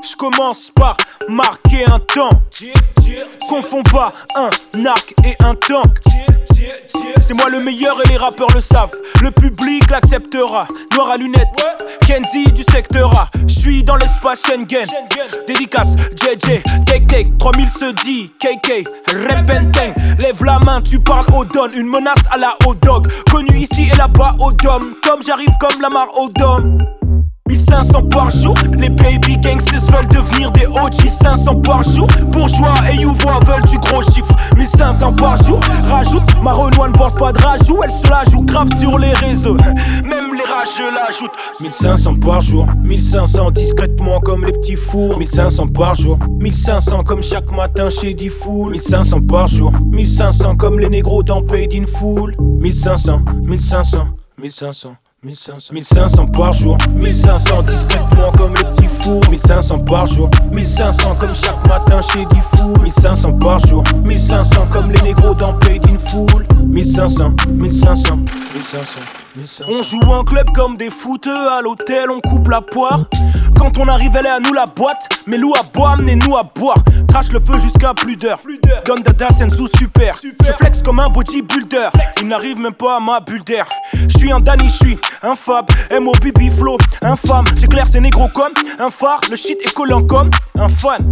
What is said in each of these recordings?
Je commence par marquer un temps. Confonds pas un arc et un tank. C'est moi le meilleur et les rappeurs le savent. Le public l'acceptera. Noir à lunettes, Kenzie du secteur A. J'suis dans l'espace Schengen. Dédicace, JJ, Take 3000 se dit, KK, Repenteng. Lève la main, tu parles au don. Une menace à la hot dog. Connu ici et là-bas au dom. Comme j'arrive comme Lamar au dom. 1500 par jour, les baby gangsters veulent devenir des OG. 500 par jour, bourgeois et youvois veulent du gros chiffre. 1500 par jour, rajoute, ma Renoir ne porte pas de rajout. Elle se la joue grave sur les réseaux, même les rageux l'ajoutent. 1500 par jour, 1500 discrètement comme les petits fours. 1500 par jour, 1500 comme chaque matin chez D-Fool. 1500 par jour, 1500 comme les négros dans Paid in Full. 1500, 1500, 1500 1500 par jour, 1500 discrètement comme les petits fours. 1500 par jour, 1500 comme chaque matin chez D-Fool. 1500 par jour, 1500 comme les négros dans Paid in Full. 1500, 1500, 1500. On joue un club comme des footeux, à l'hôtel on coupe la poire. Quand on arrive elle est à nous la boîte, mais loup à boire, amenez-nous à boire. Crache le feu jusqu'à plus d'heure. Gun dada sensu super. Je flex comme un bodybuilder. Il n'arrive même pas à ma bulle d'air. J'suis un Danny, j'suis un Fab, M.O.B.B. flow, infâme. J'éclaire ces négros comme un phare. Le shit est collant comme un fan.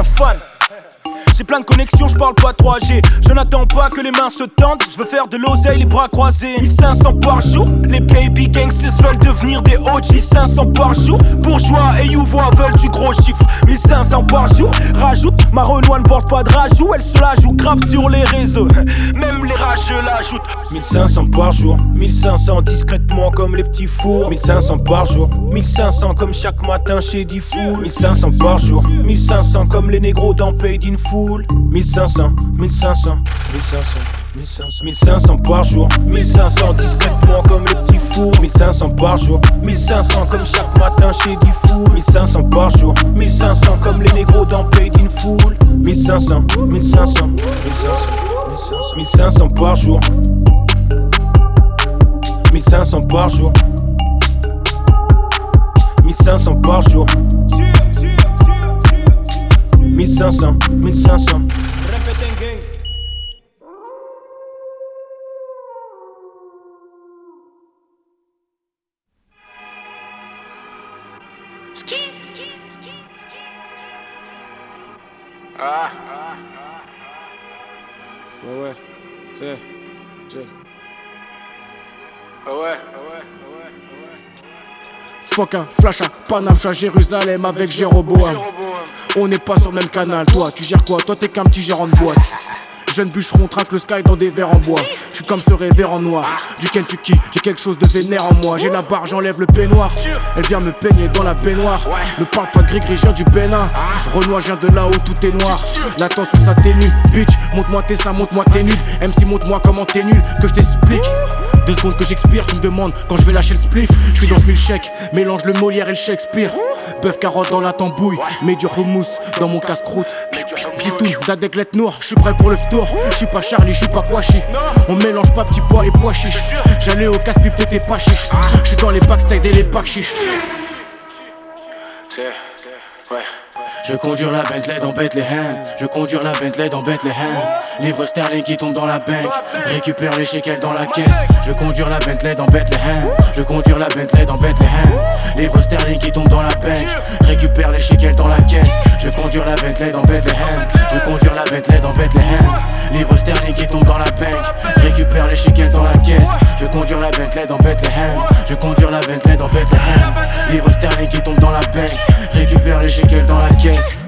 J'ai plein de connexions, je parle pas 3G. Je n'attends pas que les mains se tendent. Je veux faire de l'oseille, les bras croisés. 1500 par jour, les baby gangsters veulent devenir des OG. 1500 par jour, bourgeois et youvois veulent du gros chiffre. 1500 par jour, rajoute, ma Renoir ne porte pas de rajout. Elle se la joue grave sur les réseaux, même les rageux l'ajoutent. 1500 par jour, 1500 discrètement comme les petits fours. 1500 par jour, 1500 comme chaque matin chez D-Fool. 1500 par jour, 1500 comme les négros dans Paid in Full. 1500, 1500, 1500, 1500, 1500 par jour, 1500 discrètement comme les petits fours. 1500 par jour, 1500 comme chaque matin chez D-Fool. 1500 par jour, 1500 comme les négros dans Paid in Full. 1500, 1500, 1500, 1500 par jour, 1500 par jour, 1500 par jour. 1500, 1500. Répète gang. Ski. Ah. Ouais. C'est. Ouais. Fuck un flash à Paname, j'suis à Jérusalem avec Jéroboam. On n'est pas sur le même canal, toi tu gères quoi? Toi t'es qu'un petit gérant de boîte. Jeune bûcheron traque le sky dans des verres en bois. J'suis comme ce révérend noir du Kentucky, j'ai quelque chose de vénère en moi. J'ai la barre, j'enlève le peignoir. Elle vient me peigner dans la baignoire. Ne parle pas gris-gris, je viens du Bénin. Renoir, je viens de là-haut, tout est noir. La tension s'atténue, bitch, montre-moi tes seins, montre-moi tes nudes. MC, montre-moi comment t'es nul, que je t'explique. 2 secondes que j'expire, tu me demandes quand je vais lâcher le spliff. J'suis dans ce milkshake, mélange le Molière et le Shakespeare. Bœuf carotte dans la tambouille, mets du houmous dans mon casse-croûte. Zitoun, d'Adeglet Nour, j'suis prêt pour le ftour. J'suis pas Charlie, j'suis pas Kouachi. On mélange pas petit pois et pois chiche. J'allais au casse-pipe, t'es pas chiche. J'suis dans les backstage et les packs chiches. Je conduire la Bentley dans Bethlehem. Je conduire la Bentley dans Bethlehem. Livre sterling qui tombe dans la banque. Récupère les shekels dans la caisse. Je conduire la Bentley dans Bethlehem. Je conduire la Bentley dans Bethlehem. Livre sterling qui tombe dans la banque. Récupère les shekels dans la caisse. Je conduire la Bentley dans Bethlehem. Je conduire la Bentley dans Bethlehem. Livre sterling qui tombe dans la banque. Récupère les shekels dans la caisse. Je conduire la Bentley dans Bethlehem. Je conduire la Bentley dans Bethlehem. Livre sterling qui tombe dans la banque. Récupère les shekels dans la caisse.